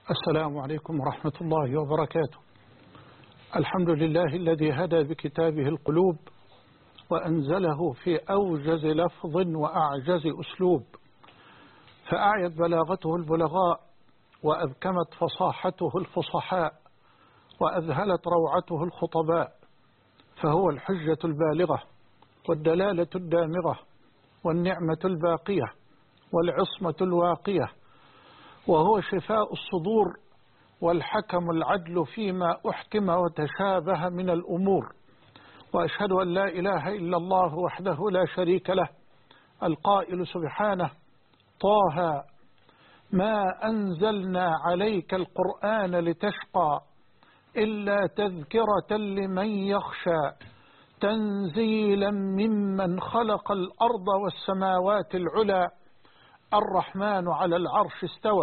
السلام عليكم ورحمة الله وبركاته. الحمد لله الذي هدى بكتابه القلوب وأنزله في أوجز لفظ وأعجز أسلوب، فأعيت بلاغته البلغاء وأبكمت فصاحته الفصحاء وأذهلت روعته الخطباء، فهو الحجة البالغة والدلالة الدامغة والنعمة الباقية والعصمة الواقية، وهو شفاء الصدور والحكم العدل فيما أحكم وتشابه من الأمور. وأشهد أن لا إله إلا الله وحده لا شريك له، القائل سبحانه: طه ما أنزلنا عليك القرآن لتشقى إلا تذكرة لمن يخشى تنزيلا ممن خلق الأرض والسماوات العلى الرحمن على العرش استوى.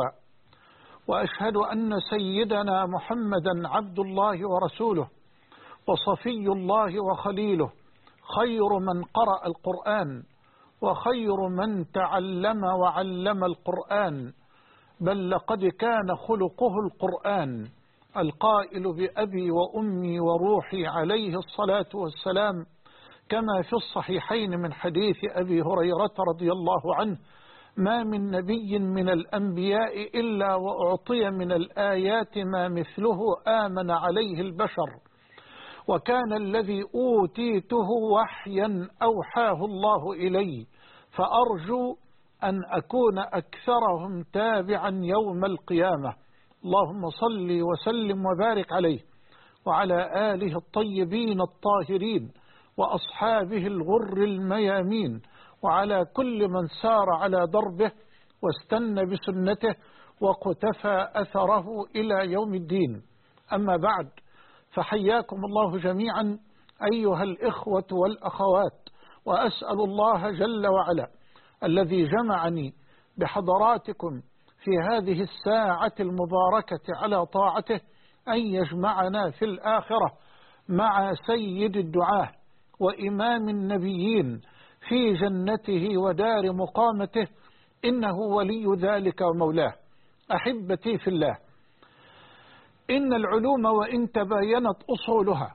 وأشهد أن سيدنا محمدا عبد الله ورسوله وصفي الله وخليله، خير من قرأ القرآن وخير من تعلم وعلم القرآن، بل لقد كان خلقه القرآن، القائل بأبي وأمي وروحي عليه الصلاة والسلام، كما في الصحيحين من حديث أبي هريرة رضي الله عنه: ما من نبي من الأنبياء إلا وأعطي من الآيات ما مثله آمن عليه البشر، وكان الذي أوتيته وحيا أوحاه الله إلي، فأرجو أن أكون أكثرهم تابعا يوم القيامة. اللهم صل وسلم وبارك عليه وعلى آله الطيبين الطاهرين وأصحابه الغر الميامين، وعلى كل من سار على دربه واستنى بسنته وقتفى أثره إلى يوم الدين. أما بعد، فحياكم الله جميعا أيها الإخوة والأخوات، وأسأل الله جل وعلا الذي جمعني بحضراتكم في هذه الساعة المباركة على طاعته أن يجمعنا في الآخرة مع سيد الدعاة وإمام النبيين في جنته ودار مقامته، إنه ولي ذلك ومولاه. أحبتي في الله، إن العلوم وإن تباينت أصولها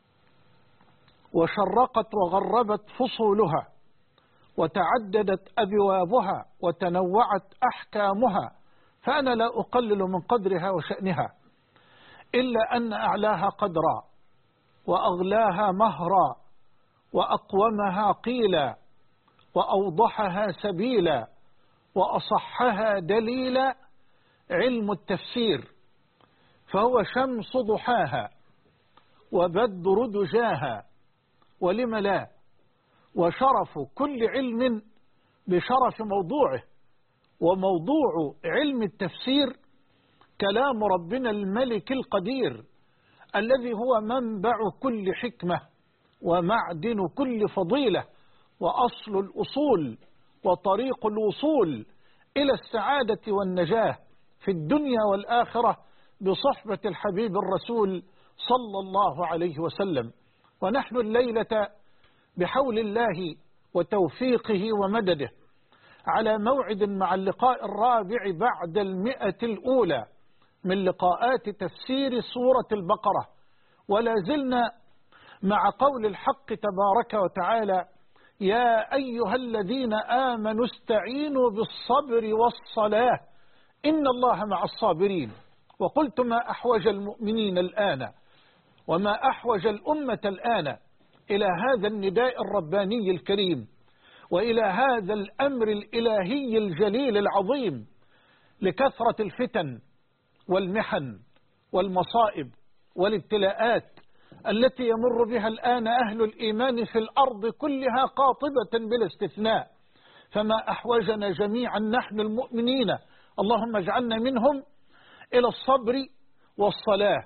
وشرقت وغربت فصولها وتعددت أبوابها وتنوعت أحكامها، فأنا لا أقلل من قدرها وشأنها، إلا أن أعلاها قدرا وأغلاها مهرا وأقومها قيلا وأوضحها سبيلا وأصحها دليلا علم التفسير، فهو شمس ضحاها وبدر دجاها، ولم لا، وشرف كل علم بشرف موضوعه. وموضوع علم التفسير كلام ربنا الملك القدير، الذي هو منبع كل حكمة ومعدن كل فضيلة وأصل الأصول وطريق الوصول إلى السعادة والنجاة في الدنيا والآخرة بصحبة الحبيب الرسول صلى الله عليه وسلم. ونحن الليلة بحول الله وتوفيقه ومدده على موعد مع اللقاء الرابع بعد 100 الأولى من لقاءات تفسير سورة البقرة، ولا زلنا مع قول الحق تبارك وتعالى: يا أيها الذين آمنوا استعينوا بالصبر والصلاة إن الله مع الصابرين. وقلت: ما أحوج المؤمنين الآن وما أحوج الأمة الآن إلى هذا النداء الرباني الكريم، وإلى هذا الأمر الإلهي الجليل العظيم، لكثرة الفتن والمحن والمصائب والابتلاءات التي يمر بها الآن أهل الإيمان في الأرض كلها قاطبة بلا استثناء. فما أحوجنا جميعا نحن المؤمنين، اللهم اجعلنا منهم، إلى الصبر والصلاة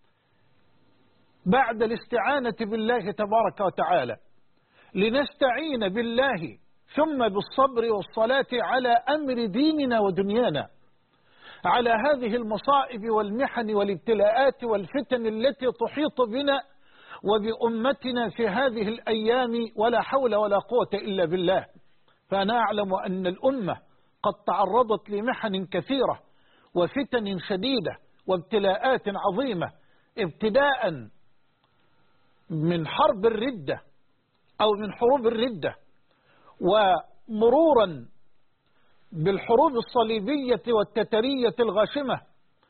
بعد الاستعانة بالله تبارك وتعالى، لنستعين بالله ثم بالصبر والصلاة على أمر ديننا ودنيانا، على هذه المصائب والمحن والابتلاءات والفتن التي تحيط بنا وبأمتنا في هذه الأيام، ولا حول ولا قوة إلا بالله. فأنا أعلم أن الأمة قد تعرضت لمحن كثيرة وفتن شديدة وابتلاءات عظيمة، ابتداء من حرب الردة أو من حروب الردة، ومرورا بالحروب الصليبية والتترية الغاشمة،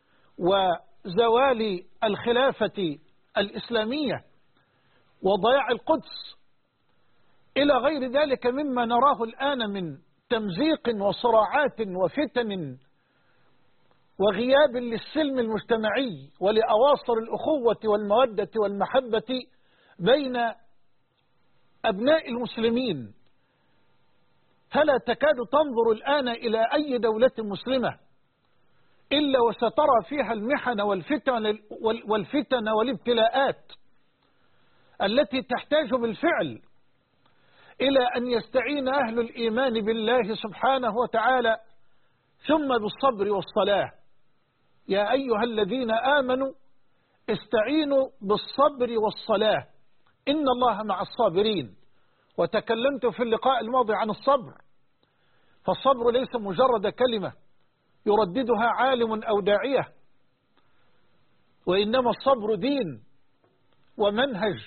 وزوال الخلافة الإسلامية، وضياع القدس، إلى غير ذلك مما نراه الآن من تمزيق وصراعات وفتن وغياب للسلم المجتمعي ولأواصر الأخوة والمودة والمحبة بين أبناء المسلمين. فلا تكاد تنظر الآن إلى أي دولة مسلمة إلا وسترى فيها المحن والفتن والابتلاءات التي تحتاج بالفعل إلى أن يستعين أهل الإيمان بالله سبحانه وتعالى ثم بالصبر والصلاة. يا أيها الذين آمنوا استعينوا بالصبر والصلاة إن الله مع الصابرين. وتكلمت في اللقاء الماضي عن الصبر، فالصبر ليس مجرد كلمة يرددها عالم أو داعية، وإنما الصبر دين ومنهج.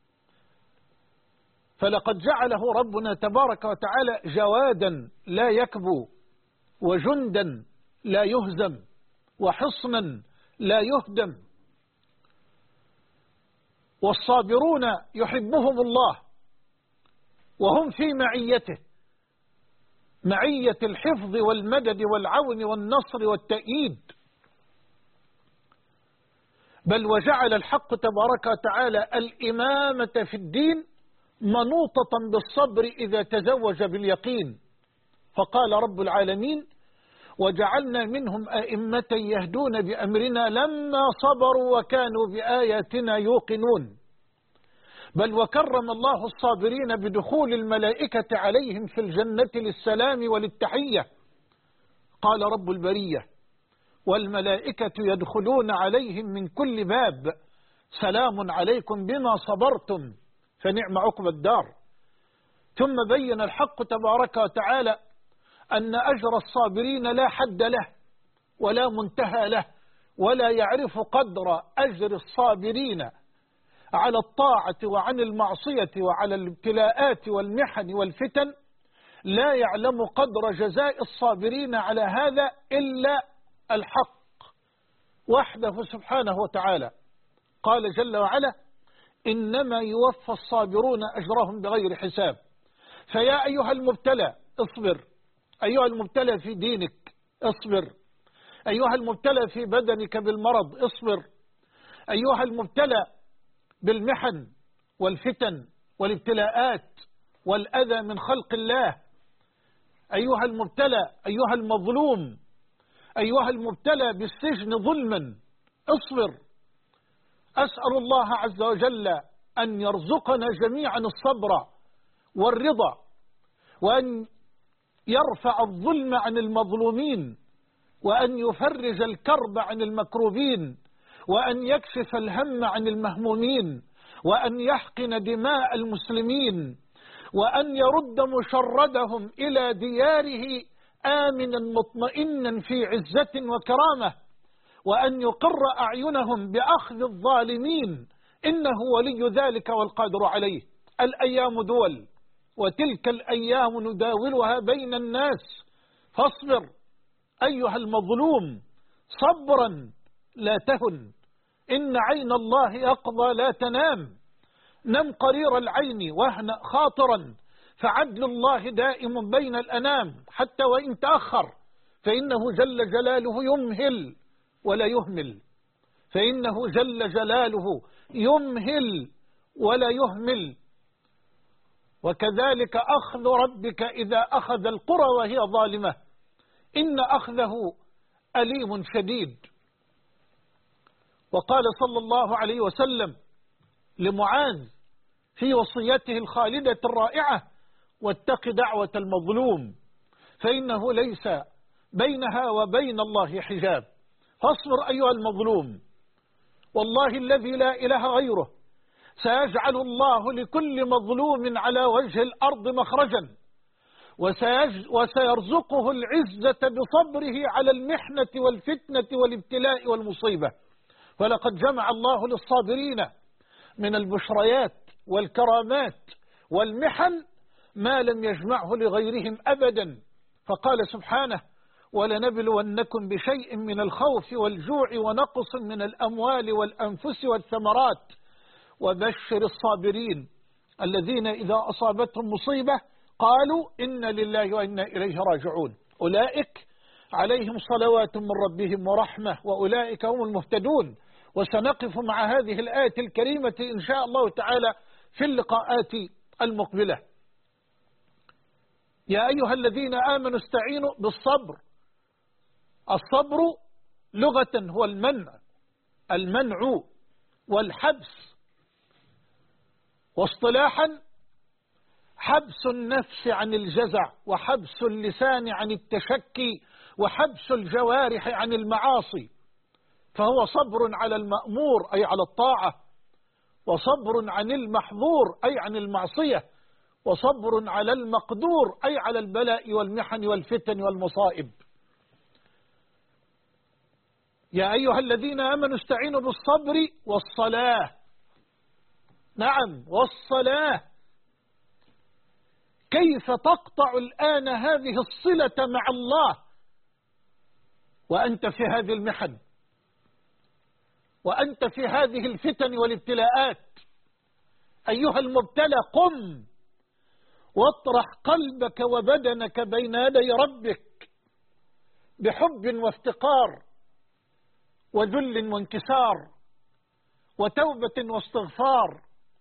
فلقد جعله ربنا تبارك وتعالى جوادا لا يكبو، وجندا لا يهزم، وحصنا لا يهدم. والصابرون يحبهم الله وهم في معيته، معية الحفظ والمدد والعون والنصر والتأييد. بل وجعل الحق تبارك وتعالى الإمامة في الدين منوطة بالصبر إذا تزوج باليقين. فقال رب العالمين: وجعلنا منهم أئمة يهدون بأمرنا لما صبروا وكانوا بآياتنا يوقنون. بل وكرم الله الصابرين بدخول الملائكة عليهم في الجنة للسلام وللتحية. قال رب البرية: والملائكة يدخلون عليهم من كل باب سلام عليكم بما صبرتم فنعم عقبى الدار. ثم بين الحق تبارك وتعالى أن أجر الصابرين لا حد له ولا منتهى له، ولا يعرف قدر أجر الصابرين على الطاعة وعن المعصية وعلى الابتلاءات والمحن والفتن. لا يعلم قدر جزاء الصابرين على هذا إلا الحق وحده سبحانه وتعالى. قال جل وعلا: إنما يوفى الصابرون أجرهم بغير حساب. فيا أيها المبتلى اصبر، أيها المبتلى في دينك اصبر، أيها المبتلى في بدنك بالمرض اصبر، أيها المبتلى بالمحن والفتن والابتلاءات والأذى من خلق الله، أيها المبتلى، أيها المظلوم، أيها المبتلى بالسجن ظلما اصبر. أسأل الله عز وجل أن يرزقنا جميعا الصبر والرضا، وأن يرفع الظلم عن المظلومين، وأن يفرج الكرب عن المكروبين، وأن يكشف الهم عن المهمومين، وأن يحقن دماء المسلمين، وأن يرد مشردهم إلى دياره آمنا مطمئنا في عزة وكرامة، وأن يقر أعينهم بأخذ الظالمين، إنه ولي ذلك والقادر عليه. الأيام دول، وتلك الأيام نداولها بين الناس، فاصبر أيها المظلوم صبرا لا تهن، إن عين الله يقضى لا تنام. نم قرير العين واهنأ خاطرا، فعدل الله دائم بين الأنام، حتى وإن تأخر فإنه جل جلاله يمهل ولا يهمل، فإنه جل جلاله يمهل ولا يهمل. وكذلك أخذ ربك إذا أخذ القرى وهي ظالمة، إن أخذه أليم شديد. وقال صلى الله عليه وسلم لمعاذ في وصيته الخالدة الرائعة: واتق دعوة المظلوم فإنه ليس بينها وبين الله حجاب. فاصبر أيها المظلوم، والله الذي لا إله غيره سيجعل الله لكل مظلوم على وجه الأرض مخرجا، وسيرزقه العزة بصبره على المحنة والفتنة والابتلاء والمصيبة. فلقد جمع الله للصابرين من البشريات والكرامات والمحن ما لم يجمعه لغيرهم أبدا. فقال سبحانه: ولنبلونكم بشيء من الخوف والجوع ونقص من الأموال والأنفس والثمرات وبشر الصابرين الذين إذا أصابتهم مصيبة قالوا إنا لله وإنا إليه راجعون أولئك عليهم صلوات من ربهم ورحمة وأولئك هم المهتدون. وسنقف مع هذه الآية الكريمة إن شاء الله تعالى في اللقاءات المقبلة. يا أيها الذين آمنوا استعينوا بالصبر. الصبر لغة هو المنع والحبس، واصطلاحا حبس النفس عن الجزع، وحبس اللسان عن التشكي، وحبس الجوارح عن المعاصي. فهو صبر على المأمور أي على الطاعة، وصبر عن المحظور أي عن المعصية، وصبر على المقدور أي على البلاء والمحن والفتن والمصائب. يا أيها الذين آمنوا استعينوا بالصبر والصلاة. نعم، والصلاة. كيف تقطع الآن هذه الصلة مع الله وأنت في هذه المحن، وأنت في هذه الفتن والابتلاءات؟ أيها المبتلى، قم واطرح قلبك وبدنك بين يدي ربك بحب وافتقار وذل وانكسار وتوبة واستغفار،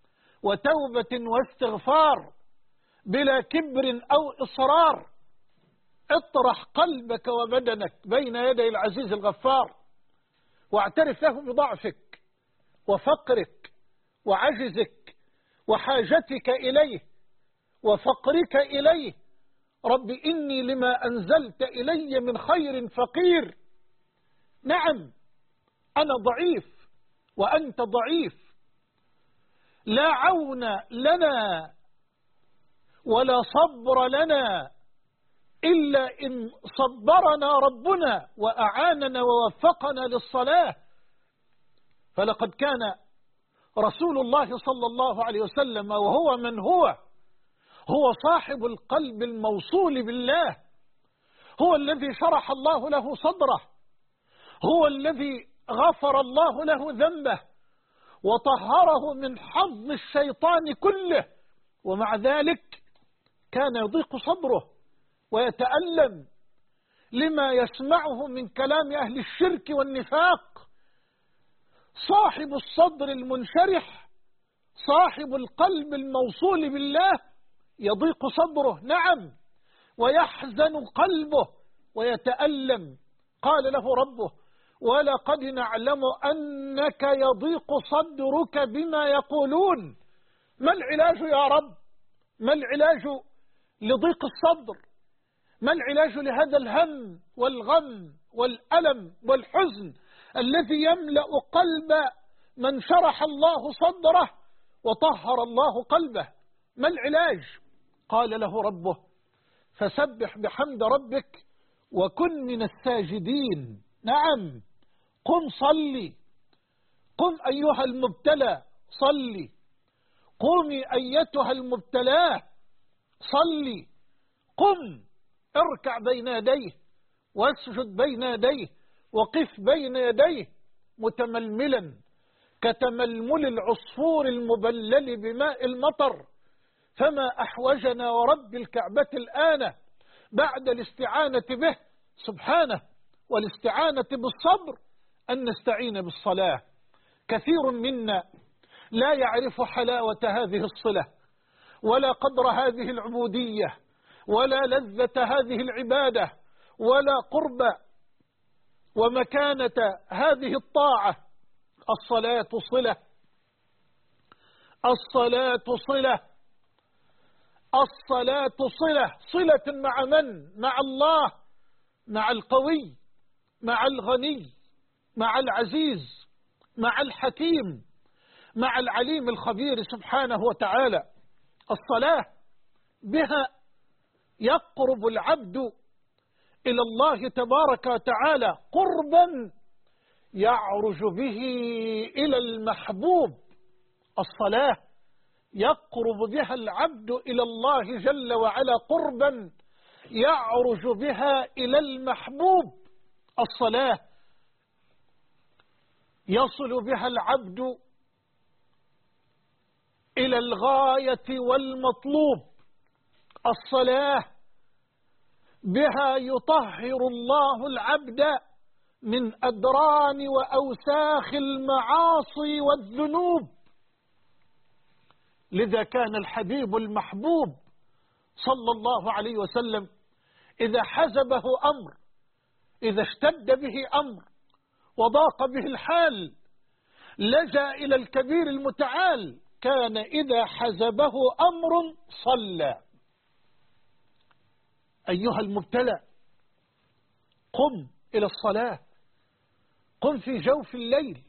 وتوبة واستغفار بلا كبر أو إصرار. اطرح قلبك وبدنك بين يدي العزيز الغفار، واعترف له بضعفك وفقرك وعجزك وحاجتك إليه وفقرك إليه. رب إني لما أنزلت إلي من خير فقير. نعم، أنا ضعيف وأنت ضعيف، لا عون لنا ولا صبر لنا إلا إن صبرنا ربنا وأعاننا ووفقنا للصلاة. فلقد كان رسول الله صلى الله عليه وسلم وهو من هو صاحب القلب الموصول بالله، هو الذي شرح الله له صدره، هو الذي غفر الله له ذنبه وطهره من حظ الشيطان كله، ومع ذلك كان يضيق صدره ويتألم لما يسمعه من كلام أهل الشرك والنفاق. صاحب الصدر المنشرح، صاحب القلب الموصول بالله، يضيق صدره، نعم، ويحزن قلبه ويتألم. قال له ربه: ولقد نعلم أنك يضيق صدرك بما يقولون. ما العلاج يا رب؟ ما العلاج لضيق الصدر؟ ما العلاج لهذا الهم والغم والألم والحزن الذي يملأ قلب من شرح الله صدره وطهر الله قلبه؟ ما العلاج؟ قال له ربه: فسبح بحمد ربك وكن من الساجدين. نعم، قم صلي، قم أيها المبتلى صلي، قومي أيتها المبتلاه صلي، قم اركع بين يديه واسجد بين يديه وقف بين يديه متململا كتململ العصفور المبلل بماء المطر. فما أحوجنا ورب الكعبة الآن بعد الاستعانة به سبحانه والاستعانة بالصبر أن نستعين بالصلاة. كثير منا لا يعرف حلاوة هذه الصلة ولا قدر هذه العبودية ولا لذة هذه العبادة ولا قرب ومكانة هذه الطاعة. الصلاة صلة، الصلاة صلة، الصلاة صلة. صلة مع من؟ مع الله، مع القوي، مع الغني، مع العزيز، مع الحكيم، مع العليم الخبير سبحانه وتعالى. الصلاة بها يقرب العبد إلى الله تبارك وتعالى قربا يعرج به إلى المحبوب. الصلاة يقرب بها العبد إلى الله جل وعلا قربا يعرج بها إلى المحبوب. الصلاة يصل بها العبد إلى الغاية والمطلوب. الصلاة بها يطهر الله العبد من أدران وأوساخ المعاصي والذنوب. لذا كان الحبيب المحبوب صلى الله عليه وسلم إذا حزبه أمر، إذا اشتد به أمر وضاق به الحال، لجأ إلى الكبير المتعال. كان إذا حزبه أمر صلى. أيها المبتلى، قم إلى الصلاة، قم في جوف الليل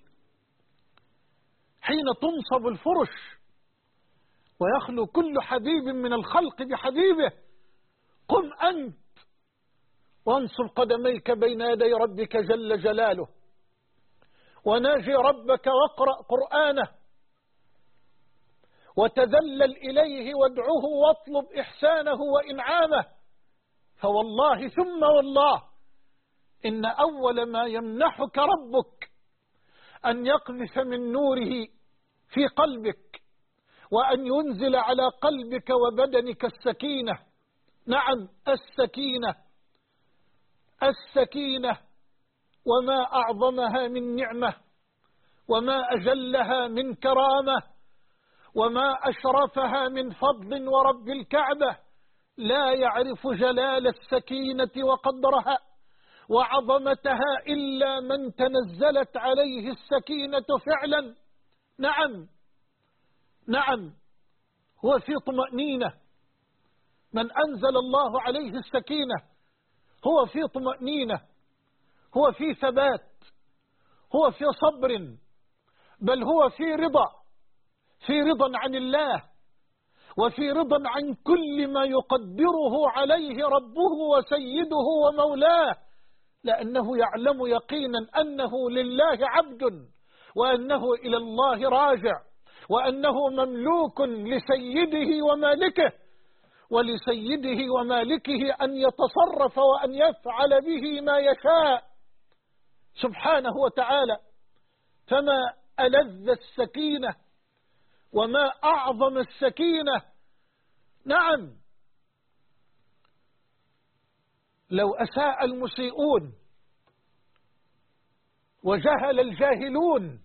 حين تنصب الفرش ويخلو كل حبيب من الخلق بحبيبه. قم أنت وانصب قدميك بين يدي ربك جل جلاله، وناجي ربك واقرأ قرآنه، وتذلل إليه وادعه واطلب إحسانه وإنعامه. فوالله ثم والله إن أول ما يمنحك ربك أن يقذف من نوره في قلبك، وأن ينزل على قلبك وبدنك السكينة. نعم، السكينة، السكينة، وما أعظمها من نعمة، وما أجلها من كرامة، وما أشرفها من فضل. ورب الكعبة لا يعرف جلال السكينة وقدرها وعظمتها إلا من تنزلت عليه السكينة فعلا. نعم نعم، هو في طمأنينة. من أنزل الله عليه السكينة هو في طمأنينة، هو في ثبات، هو في صبر، بل هو في رضا، في رضا عن الله، وفي رضا عن كل ما يقدره عليه ربه وسيده ومولاه، لأنه يعلم يقينا أنه لله عبد، وأنه إلى الله راجع، وأنه مملوك لسيده ومالكه، ولسيده ومالكه أن يتصرف وأن يفعل به ما يشاء سبحانه وتعالى. فما ألذ السكينة وما أعظم السكينة. نعم، لو أساء المسيئون وجهل الجاهلون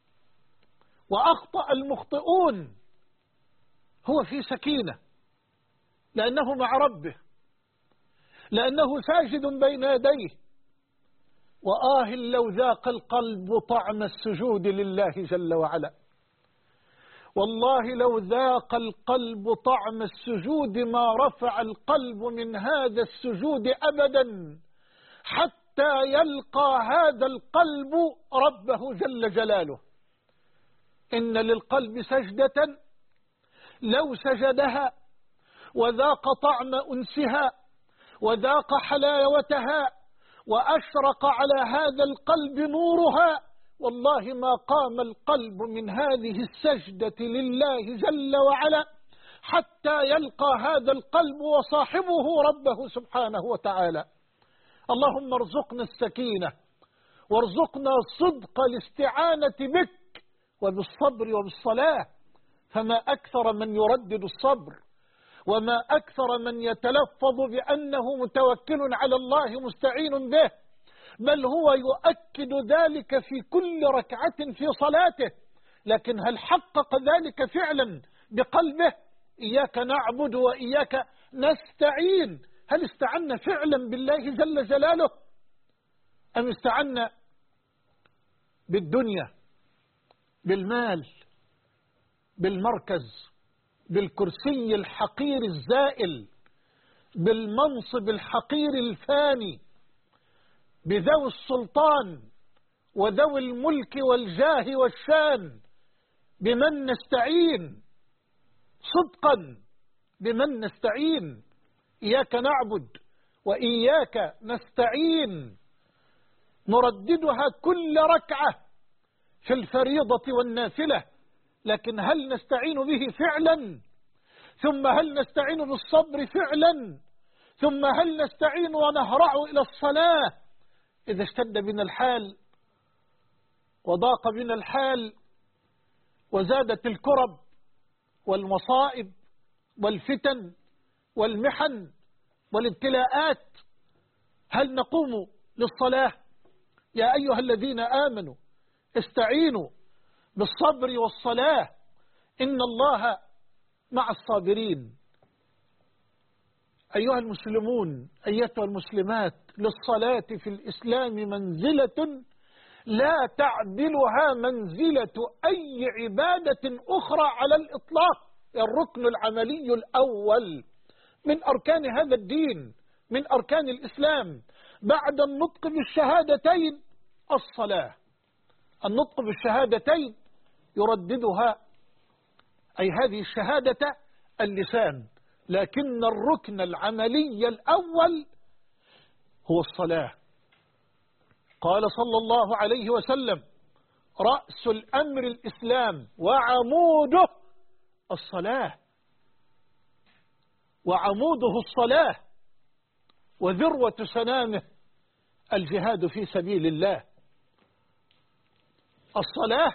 وأخطأ المخطئون، هو في سكينة، لأنه مع ربه، لأنه ساجد بين يديه. وآه لو ذاق القلب طعم السجود لله جل وعلا. والله لو ذاق القلب طعم السجود ما رفع القلب من هذا السجود أبدا، حتى يلقى هذا القلب ربه جل جلاله. إن للقلب سجدة لو سجدها وذاق طعم أنسها وذاق حلاوتها وأشرق على هذا القلب نورها، والله ما قام القلب من هذه السجدة لله جل وعلا حتى يلقى هذا القلب وصاحبه ربه سبحانه وتعالى. اللهم ارزقنا السكينة، وارزقنا صدق الاستعانة بك وبالصبر وبالصلاة. فما أكثر من يردد الصبر، وما أكثر من يتلفظ بأنه متوكل على الله مستعين به، بل هو يؤكد ذلك في كل ركعة في صلاته. لكن هل حقق ذلك فعلا بقلبه؟ إياك نعبد وإياك نستعين. هل استعنا فعلا بالله جل جلاله، أم استعنا بالدنيا، بالمال، بالمركز، بالكرسي الحقير الزائل، بالمنصب الحقير الفاني، بذوي السلطان وذوي الملك والجاه والشان؟ بمن نستعين صدقا؟ بمن نستعين؟ إياك نعبد وإياك نستعين، نرددها كل ركعة في الفريضة والنافلة، لكن هل نستعين به فعلا؟ ثم هل نستعين بالصبر فعلا؟ ثم هل نستعين ونهرع إلى الصلاة إذا اشتد بنا الحال وضاق بنا الحال وزادت الكرب والمصائب والفتن والمحن والابتلاءات؟ هل نقوم للصلاة؟ يا أيها الذين آمنوا استعينوا بالصبر والصلاة إن الله مع الصابرين. أيها المسلمون أيتها المسلمات، للصلاة في الإسلام منزلة لا تعدلها منزلة أي عبادة أخرى على الإطلاق. الركن العملي الأول من أركان هذا الدين، من أركان الإسلام بعد النطق بالشهادتين الصلاة. النطق بالشهادتين يرددها أي هذه الشهادة اللسان، لكن الركن العملي الأول هو الصلاة. قال صلى الله عليه وسلم: رأس الأمر الإسلام وعموده الصلاة. وعموده الصلاة، وذروة سنامه الجهاد في سبيل الله. الصلاة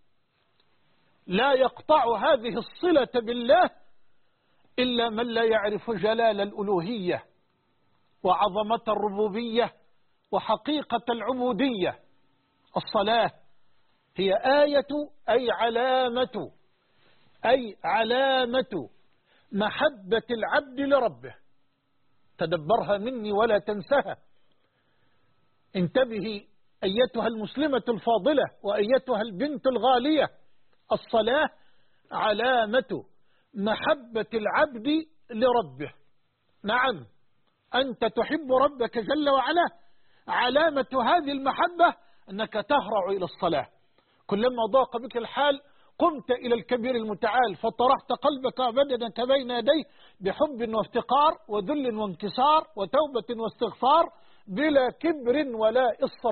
لا يقطع هذه الصلة بالله إلا من لا يعرف جلال الألوهية وعظمة الربوبية وحقيقة العبودية. الصلاة هي آية أي علامة محبة العبد لربه. تدبرها مني ولا تنسها. انتبهي أيتها المسلمة الفاضلة وأيتها البنت الغالية، الصلاة علامة محبة العبد لربه. نعم، أنت تحب ربك جل وعلا، علامة هذه المحبة أنك تهرع إلى الصلاة. كلما ضاق بك الحال قمت إلى الكبير المتعال فطرحت قلبك وبدنك بين يديه بحب وافتقار وذل وانكسار وتوبة واستغفار بلا كبر ولا إصر.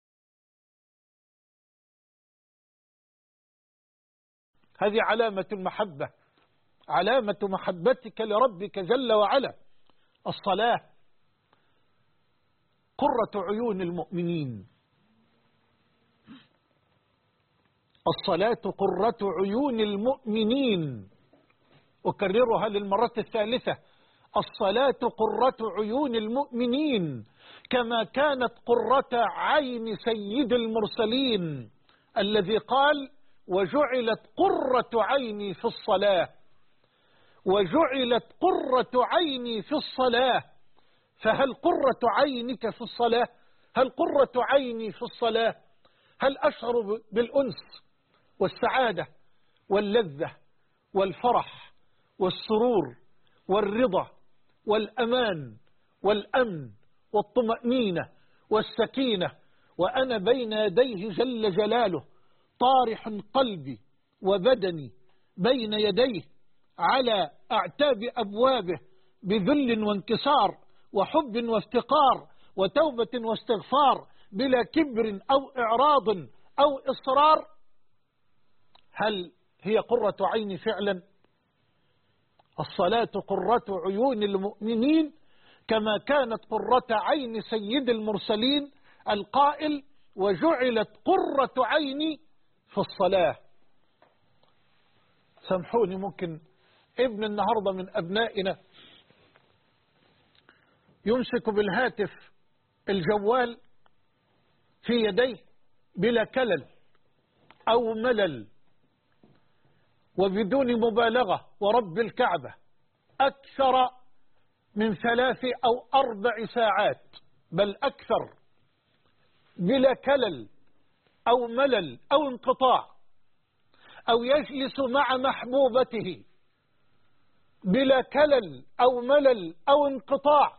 هذه علامة المحبة، علامة محبتك لربك جل وعلا. الصلاة قرة عيون المؤمنين. الصلاة قرة عيون المؤمنين. أكررها للمرة الثالثة: الصلاة قرة عيون المؤمنين، كما كانت قرة عين سيد المرسلين الذي قال: وجعلت قرة عيني في الصلاة. وجعلت قرة عيني في الصلاة. فهل قرة عينك في الصلاة؟ هل قرة عيني في الصلاة؟ هل أشعر بالأنس والسعادة واللذة والفرح والسرور والرضا والأمان والأمن والطمأنينة والسكينة وأنا بين يديه جل جلاله طارح قلبي وبدني بين يديه على أعتاب أبوابه بذل وانكسار وحب وافتقار وتوبة واستغفار بلا كبر أو إعراض أو إصرار؟ هل هي قرة عين فعلا؟ الصلاة قرة عيون المؤمنين، كما كانت قرة عين سيد المرسلين القائل: وجعلت قرة عيني في الصلاة. سامحوني، ممكن ابن النهاردة من أبنائنا يمسك بالهاتف الجوال في يديه بلا كلل أو ملل وبدون مبالغة، ورب الكعبة أكثر من 3 أو 4 ساعات بل أكثر بلا كلل أو ملل أو انقطاع، أو يجلس مع محبوبته بلا كلل أو ملل أو انقطاع،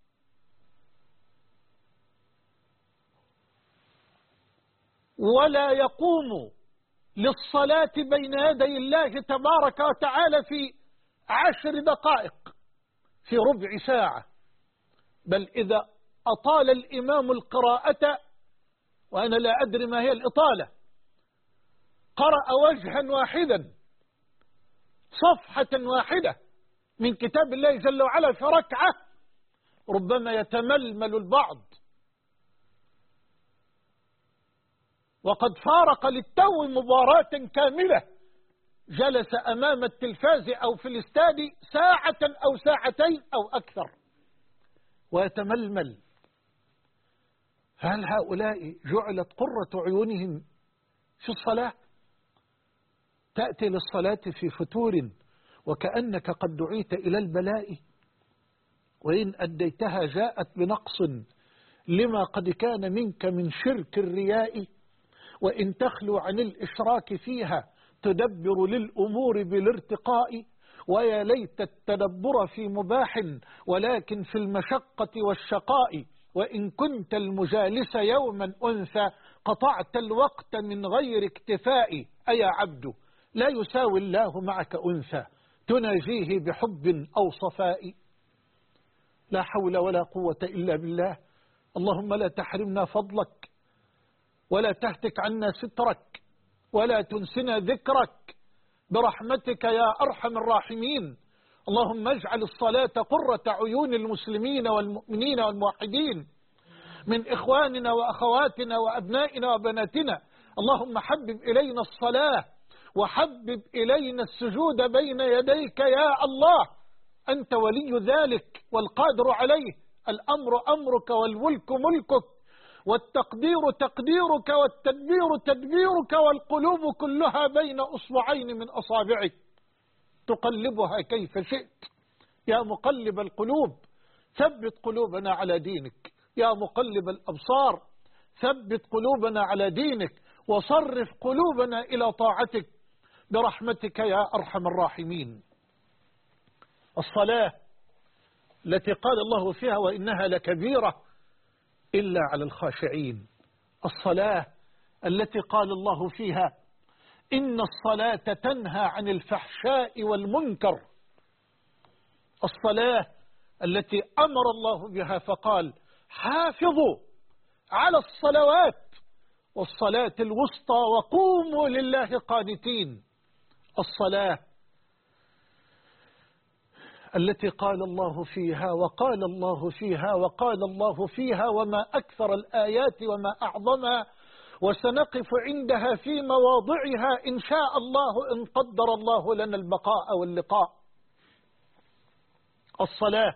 ولا يقوم للصلاة بين يدي الله تبارك وتعالى في 10 دقائق، في ربع ساعة، بل إذا أطال الإمام القراءة، وأنا لا أدري ما هي الإطالة، قرأ وجها واحدا صفحة واحدة من كتاب الله جل وعلا في ركعة، ربما يتململ البعض، وقد فارق للتو مباراة كاملة جلس أمام التلفاز أو في الاستاد ساعة أو ساعتين أو أكثر ويتململ. هل هؤلاء جعلت قرة عيونهم في الصلاة؟ تأتي للصلاة في فتور وكأنك قد دعيت إلى البلاء، وإن أديتها جاءت بنقص لما قد كان منك من شرك الرياء، وإن تخلو عن الإشراك فيها تدبر للأمور بالارتقاء، ويا ليت التدبر في مباح ولكن في المشقة والشقاء، وإن كنت المجالس يوما أنثى قطعت الوقت من غير اكتفاء، أيا عبد لا يساوي الله معك أنثى تناجيه بحب أو صفاء. لا حول ولا قوة إلا بالله. اللهم لا تحرمنا فضلك، ولا تهتك عنا سترك، ولا تنسنا ذكرك برحمتك يا أرحم الراحمين. اللهم اجعل الصلاة قرة عيون المسلمين والمؤمنين والموحدين من إخواننا وأخواتنا وأبنائنا وبناتنا. اللهم حبب إلينا الصلاة وحبب إلينا السجود بين يديك يا الله، أنت ولي ذلك والقادر عليه، الأمر أمرك والملك ملكك والتقدير تقديرك والتدبير تدبيرك، والقلوب كلها بين أصبعين من أصابعك تقلبها كيف شئت. يا مقلب القلوب ثبت قلوبنا على دينك، يا مقلب الأبصار ثبت قلوبنا على دينك، وصرف قلوبنا إلى طاعتك برحمتك يا أرحم الراحمين. الصلاة التي قال الله فيها وإنها لكبيرة إلا على الخاشعين، الصلاة التي قال الله فيها إن الصلاة تنهى عن الفحشاء والمنكر، الصلاة التي أمر الله بها فقال حافظوا على الصلوات والصلاة الوسطى وقوموا لله قانتين، الصلاة التي قال الله فيها وقال الله فيها وقال الله فيها وما أكثر الآيات وما أعظمها، وسنقف عندها في مواضعها إن شاء الله إن قدر الله لنا البقاء واللقاء. الصلاة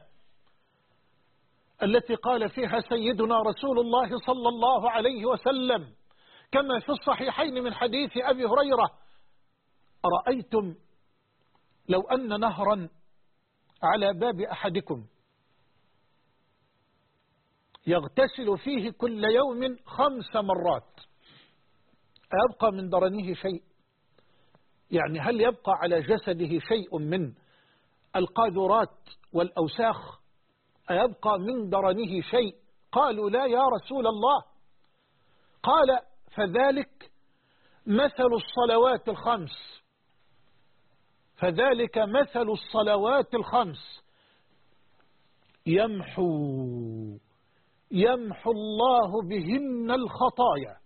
التي قال فيها سيدنا رسول الله صلى الله عليه وسلم كما في الصحيحين من حديث أبي هريرة: أرأيتم لو أن نهرا على باب أحدكم يغتسل فيه كل يوم 5 مرات، أيبقى من درنه شيء؟ يعني هل يبقى على جسده شيء من القاذورات والأوساخ؟ أيبقى من درنه شيء؟ قالوا لا يا رسول الله. قال فذلك مثل الصلوات الخمس، فذلك مثل الصلوات الخمس يمحو الله بهن الخطايا.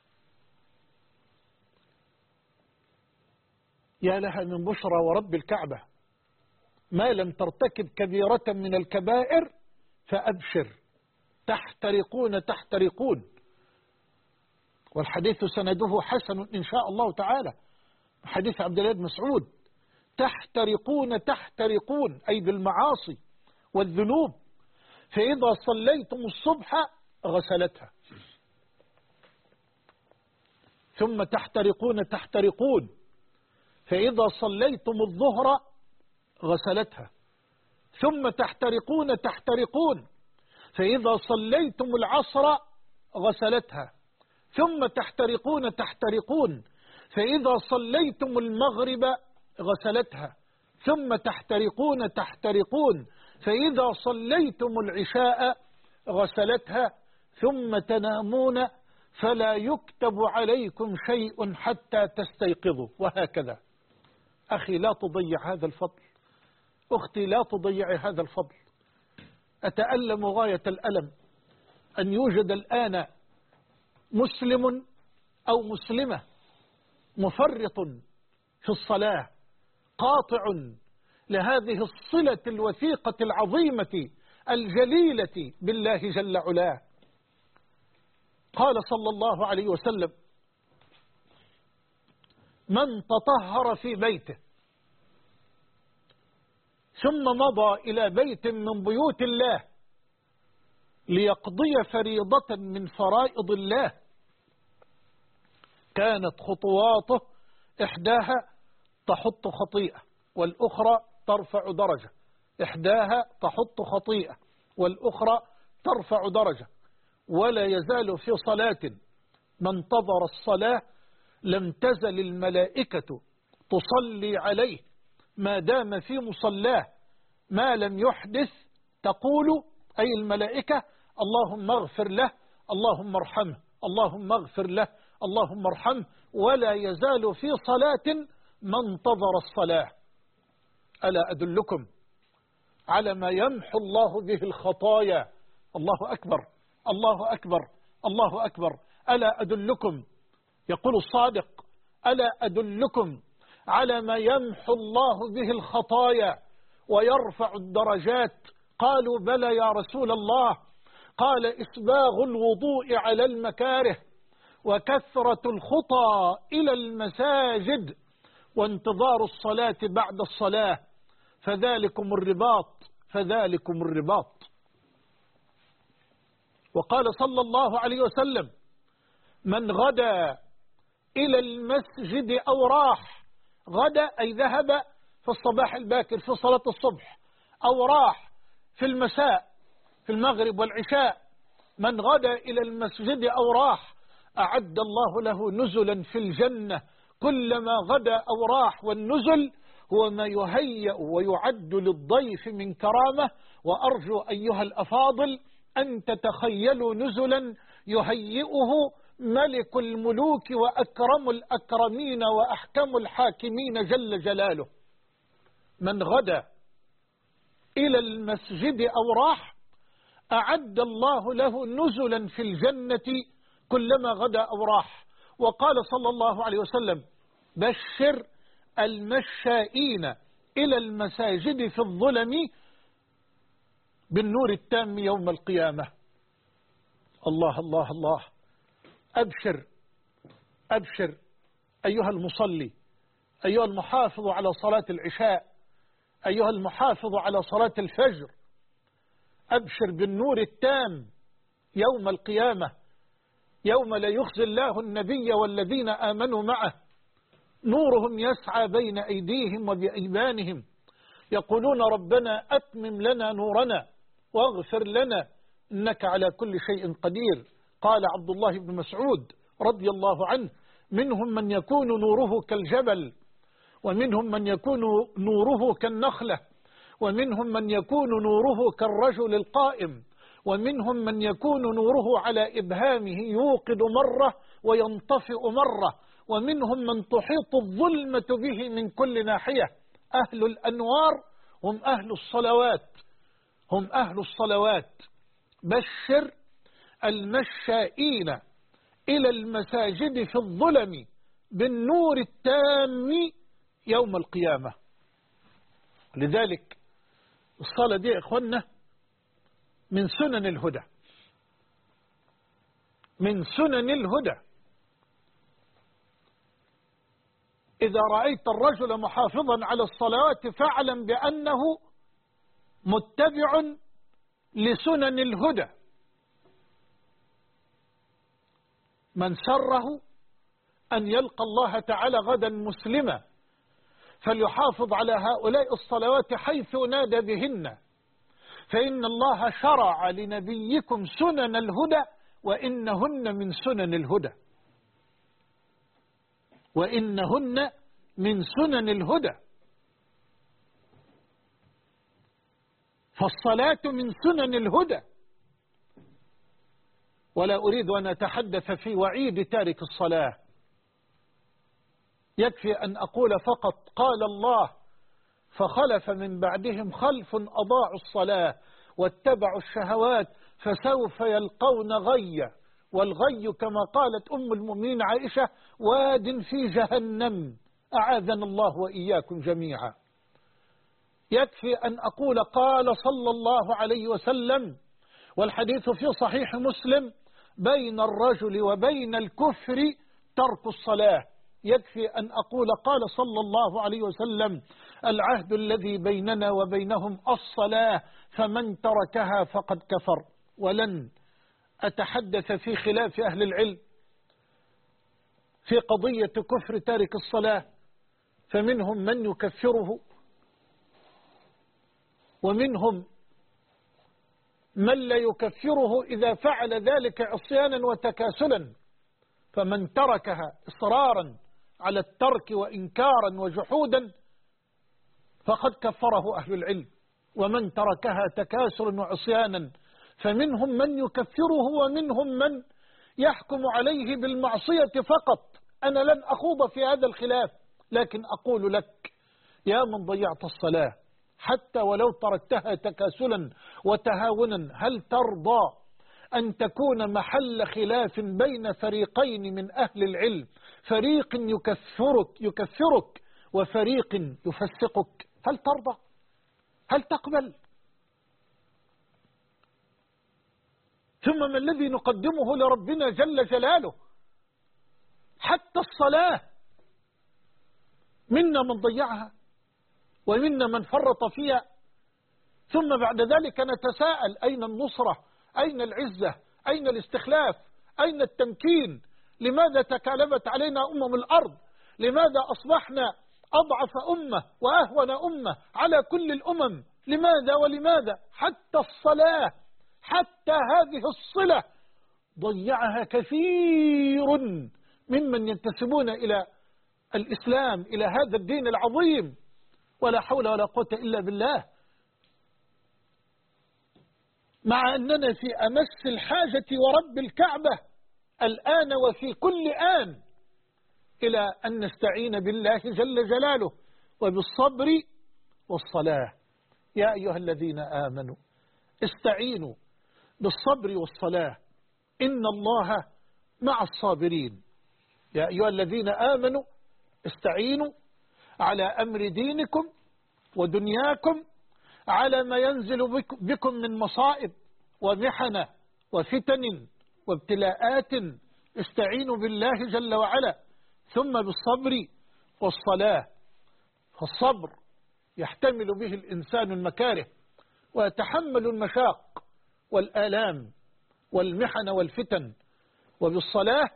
يا لها من بشرى ورب الكعبة، ما لم ترتكب كبيرة من الكبائر فأبشر، تحترقون. والحديث سنده حسن إن شاء الله تعالى، حديث عبد الله بن مسعود: تحترقون أي بالمعاصي والذنوب، فإذا صليتم الصبح غسلتها، ثم تحترقون فإذا صليتم الظهر غسلتها، ثم تحترقون فإذا صليتم العصر غسلتها، ثم تحترقون فإذا صليتم المغرب غسلتها، ثم تحترقون فإذا صليتم العشاء غسلتها، ثم تنامون فلا يكتب عليكم شيء حتى تستيقظوا. وهكذا. أخي لا تضيع هذا الفضل، أختي لا تضيعي هذا الفضل. أتألم غاية الألم أن يوجد الآن مسلم أو مسلمة مفرط في الصلاة، قاطع لهذه الصلة الوثيقة العظيمة الجليلة بالله جل علاه. قال صلى الله عليه وسلم: من تطهر في بيته ثم مضى إلى بيت من بيوت الله ليقضي فريضة من فرائض الله، كانت خطواته إحداها تحط خطيئة والأخرى ترفع درجة، إحداها تحط خطيئة والأخرى ترفع درجة، ولا يزال في صلاة من انتظر الصلاة لم تزل الملائكة تصلي عليه ما دام في مصلاه ما لم يحدث، تقول أي الملائكة: اللهم اغفر له، اللهم ارحمه، اللهم اغفر له، اللهم ارحمه، ولا يزال في صلاة ما انتظر الصلاة. ألا أدلكم على ما يمحو الله به الخطايا؟ الله أكبر، الله أكبر، الله أكبر. ألا أدلكم، يقول الصادق: ألا أدلكم على ما يمحو الله به الخطايا ويرفع الدرجات؟ قالوا: بلى يا رسول الله. قال: إسباغ الوضوء على المكاره، وكثرة الخطى إلى المساجد، وانتظار الصلاة بعد الصلاة، فذلكم الرباط، فذلكم الرباط. وقال صلى الله عليه وسلم: من غدا إلى المسجد أو راح، غدا أي ذهب في الصباح الباكر في صلاة الصبح، أو راح في المساء في المغرب والعشاء، من غدا إلى المسجد أو راح أعد الله له نزلا في الجنة كلما غدا أو راح. والنزل هو ما يهيأ ويعد للضيف من كرامة. وأرجو أيها الأفاضل أن تتخيلوا نزلا يهيئه ملك الملوك وأكرم الأكرمين وأحكم الحاكمين جل جلاله. من غدا إلى المسجد أو راح أعد الله له نزلا في الجنة كلما غدا أو راح. وقال صلى الله عليه وسلم: بشر المشائين إلى المساجد في الظلم بالنور التام يوم القيامة. الله الله الله. أبشر أبشر أيها المصلي، أيها المحافظ على صلاة العشاء، أيها المحافظ على صلاة الفجر، أبشر بالنور التام يوم القيامة، يوم لا يخزي الله النبي والذين آمنوا معه، نورهم يسعى بين أيديهم وبأيمانهم، يقولون: ربنا أتمم لنا نورنا واغفر لنا إنك على كل شيء قدير. قال عبد الله بن مسعود رضي الله عنه: منهم من يكون نوره كالجبل، ومنهم من يكون نوره كالنخلة، ومنهم من يكون نوره كالرجل القائم، ومنهم من يكون نوره على إبهامه يوقد مرة وينطفئ مرة، ومنهم من تحيط الظلمة به من كل ناحية. أهل الأنوار هم أهل الصلوات، هم أهل الصلوات. بشر المشائين إلى المساجد في الظلم بالنور التام يوم القيامة. لذلك الصلاة دي يا إخوانا من سنن الهدى، من سنن الهدى. إذا رأيت الرجل محافظا على الصلوات فاعلم بأنه متبع لسنن الهدى. من سره أن يلقى الله تعالى غدا مسلما فليحافظ على هؤلاء الصلوات حيث نادى بهن، فإن الله شرع لنبيكم سنن الهدى وإنهن من سنن الهدى، وإنهن من سنن الهدى. فالصلاة من سنن الهدى. ولا أريد أن أتحدث في وعيد تارك الصلاة، يكفي أن أقول فقط: قال الله: فخلف من بعدهم خلف أضاعوا الصلاة واتبعوا الشهوات فسوف يلقون غيا. والغي كما قالت أم المؤمنين عائشة واد في جهنم، أعاذنا الله وإياكم جميعا. يكفي أن أقول قال صلى الله عليه وسلم، والحديث في صحيح مسلم: بين الرجل وبين الكفر ترك الصلاة. يكفي أن أقول قال صلى الله عليه وسلم: العهد الذي بيننا وبينهم الصلاة، فمن تركها فقد كفر. ولن أتحدث في خلاف أهل العلم في قضية كفر تارك الصلاة، فمنهم من يكفره ومنهم من لا يكفره إذا فعل ذلك عصيانا وتكاسلا. فمن تركها إصرارا على الترك وإنكارا وجحودا فقد كفره أهل العلم، ومن تركها تكاسلا وعصيانا فمنهم من يكفره ومنهم من يحكم عليه بالمعصية فقط. أنا لن أخوض في هذا الخلاف، لكن أقول لك يا من ضيعت الصلاة حتى ولو تركتها تكاسلا وتهاونا، هل ترضى أن تكون محل خلاف بين فريقين من أهل العلم، فريق يكفرك وفريق يفسقك؟ هل ترضى؟ هل تقبل؟ ثم ما الذي نقدمه لربنا جل جلاله؟ حتى الصلاة منا من ضيعها ومنا من فرط فيها، ثم بعد ذلك نتساءل: أين النصرة؟ أين العزة؟ أين الاستخلاف؟ أين التمكين؟ لماذا تكالبت علينا الأرض؟ لماذا أصبحنا أضعف أمة وأهون أمة على كل الأمم؟ لماذا ولماذا؟ حتى الصلاة، حتى هذه الصلة ضيعها كثير ممن ينتسبون إلى الإسلام، إلى هذا الدين العظيم. ولا حول ولا قوة إلا بالله، مع أننا في أمس الحاجة ورب الكعبة الآن وفي كل آن إلى أن نستعين بالله جل جلاله وبالصبر والصلاة. يا أيها الذين آمنوا استعينوا بالصبر والصلاة إن الله مع الصابرين. يا أيها الذين آمنوا استعينوا على أمر دينكم ودنياكم، على ما ينزل بكم من مصائب ومحنة وفتن وابتلاءات. استعينوا بالله جل وعلا، ثم بالصبر والصلاة. فالصبر يحتمل به الإنسان المكاره ويتحمل المشاق والآلام والمحن والفتن، وبالصلاة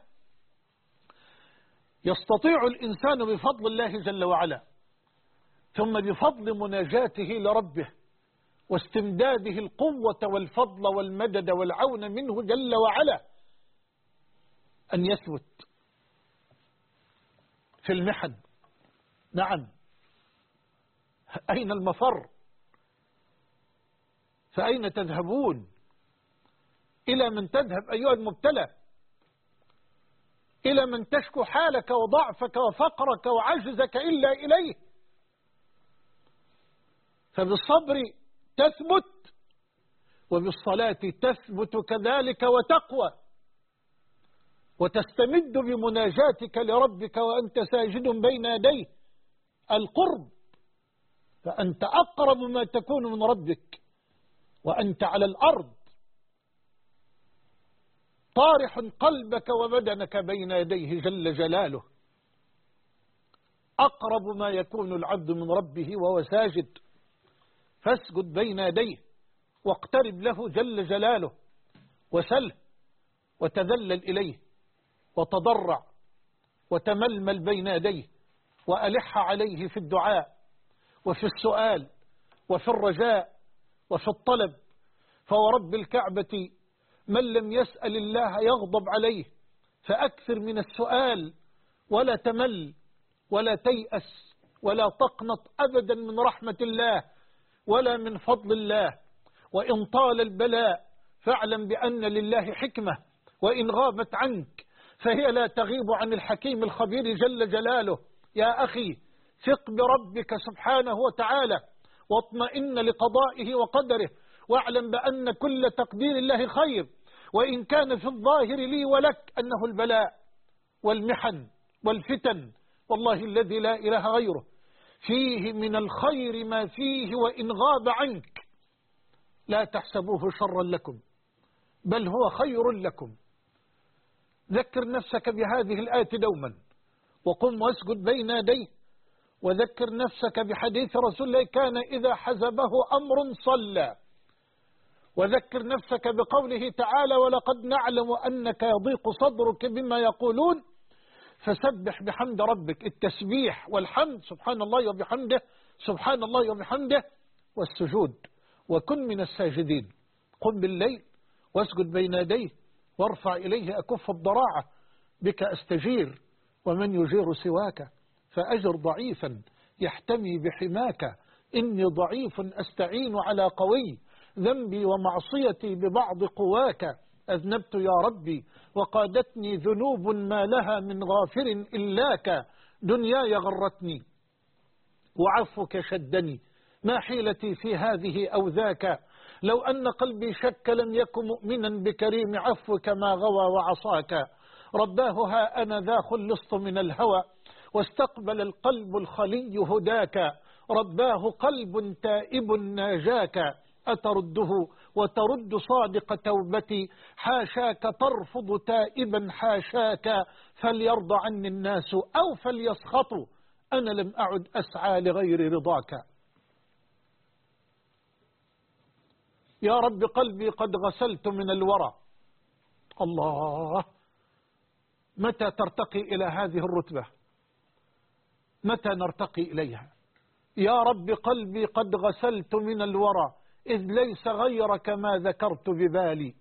يستطيع الإنسان بفضل الله جل وعلا، ثم بفضل مناجاته لربه واستمداده القوة والفضل والمدد والعون منه جل وعلا، أن يثبت في المحن. نعم، أين المفر؟ فأين تذهبون؟ إلى من تذهب أيها المبتلى؟ إلى من تشكو حالك وضعفك وفقرك وعجزك إلا إليه؟ فبالصبر تثبت، وبالصلاة تثبت كذلك وتقوى، وتستمد بمناجاتك لربك وأنت ساجد بين يديه القرب، فأنت أقرب ما تكون من ربك وأنت على الأرض طارح قلبك وبدنك بين يديه جل جلاله. أقرب ما يكون العبد من ربه وهو ساجد، فاسجد بين يديه واقترب له جل جلاله وسله وتذلل إليه وتضرع وتململ بين يديه وألح عليه في الدعاء وفي السؤال وفي الرجاء وفي الطلب. فورب الكعبة من لم يسأل الله يغضب عليه، فأكثر من السؤال ولا تمل ولا تيأس ولا تقنط أبدا من رحمة الله ولا من فضل الله. وإن طال البلاء فاعلم بأن لله حكمة، وإن غابت عنك فهي لا تغيب عن الحكيم الخبير جل جلاله. يا أخي ثق بربك سبحانه وتعالى واطمئن لقضائه وقدره، واعلم بأن كل تقدير الله خير، وإن كان في الظاهر لي ولك أنه البلاء والمحن والفتن، والله الذي لا إله غيره فيه من الخير ما فيه، وإن غاب عنك لا تحسبوه شرا لكم بل هو خير لكم. ذكر نفسك بهذه الآية دوما، وقم واسجد بين يديه، وذكر نفسك بحديث رسول الله كان إذا حزبه أمر صلى، وذكر نفسك بقوله تعالى ولقد نعلم أنك يضيق صدرك بما يقولون فسبح بحمد ربك. التسبيح والحمد سبحان الله وبحمده، سبحان الله وبحمده، والسجود، وكن من الساجدين. قم بالليل واسجد بين يديه وارفع إليه أكف الضراعة، بك أستجير ومن يجير سواك، فأجر ضعيفا يحتمي بحماك، إني ضعيف أستعين على قوي، ذنبي ومعصيتي ببعض قواك، أذنبت يا ربي وقادتني ذنوب ما لها من غافر إلاك، دنياي غرتني وعفوك شدني، ما حيلتي في هذه أو ذاك، لو أن قلبي شك لم يكن مؤمنا بكريم عفوك ما غوى وعصاك، رباه ها أنا ذا خلصت من الهوى واستقبل القلب الخلي هداك، رباه قلب تائب ناجاك، أترده وترد صادق توبتي، حاشاك ترفض تائبا حاشاك، فليرضى عني الناس أو فليسخطوا، أنا لم أعد أسعى لغير رضاك. يا رب قلبي قد غسلت من الورى. الله، متى ترتقي إلى هذه الرتبة؟ متى نرتقي إليها؟ يا رب قلبي قد غسلت من الورى، إذ ليس غيرك ما ذكرت ببالي.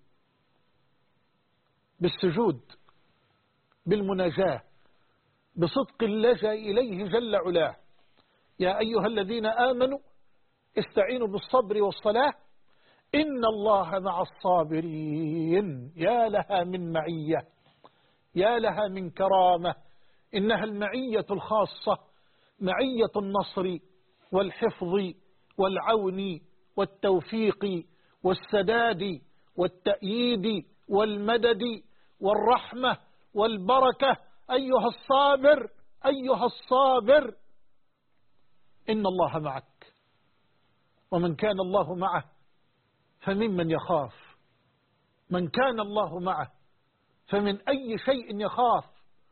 بالسجود، بالمناجاة، بصدق اللجأ إليه جل علاه. يا أيها الذين آمنوا استعينوا بالصبر والصلاة إن الله مع الصابرين. يا لها من معية، يا لها من كرامة، إنها المعية الخاصة، معية النصر والحفظ والعون والتوفيق والسداد والتأييد والمدد والرحمة والبركة. أيها الصابر، أيها الصابر، إن الله معك، ومن كان الله معه فممن يخاف، من كان الله معه فمن أي شيء يخاف،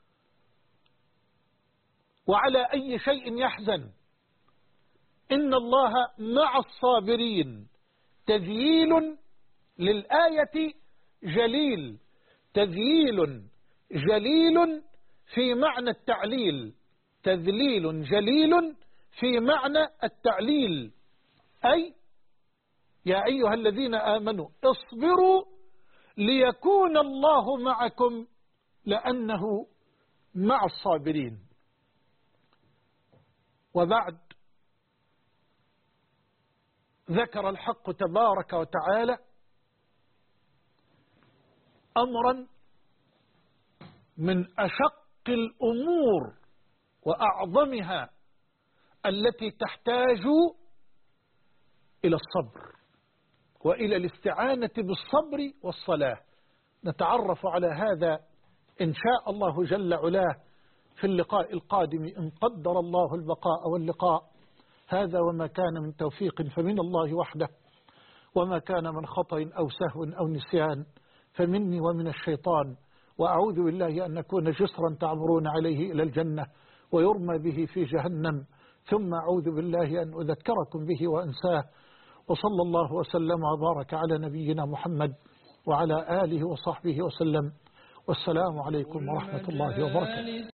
وعلى أي شيء يحزن. إن الله مع الصابرين. تذييل للآية جليل، تذييل جليل في معنى التعليل، تذليل جليل في معنى التعليل، أي يا أيها الذين آمنوا اصبروا ليكون الله معكم لأنه مع الصابرين. وبعد ذكر الحق تبارك وتعالى أمرا من أشق الأمور وأعظمها التي تحتاج إلى الصبر وإلى الاستعانة بالصبر والصلاة. نتعرف على هذا إن شاء الله جل علاه في اللقاء القادم إن قدر الله البقاء واللقاء. هذا وما كان من توفيق فمن الله وحده، وما كان من خطأ أو سهو أو نسيان فمني ومن الشيطان، وأعوذ بالله أن نكون جسرا تعبرون عليه إلى الجنة ويرمى به في جهنم، ثم أعوذ بالله أن أذكركم به وأنساه. وصلى الله وسلم وبارك على نبينا محمد وعلى آله وصحبه وسلم، والسلام عليكم ورحمة الله وبركاته.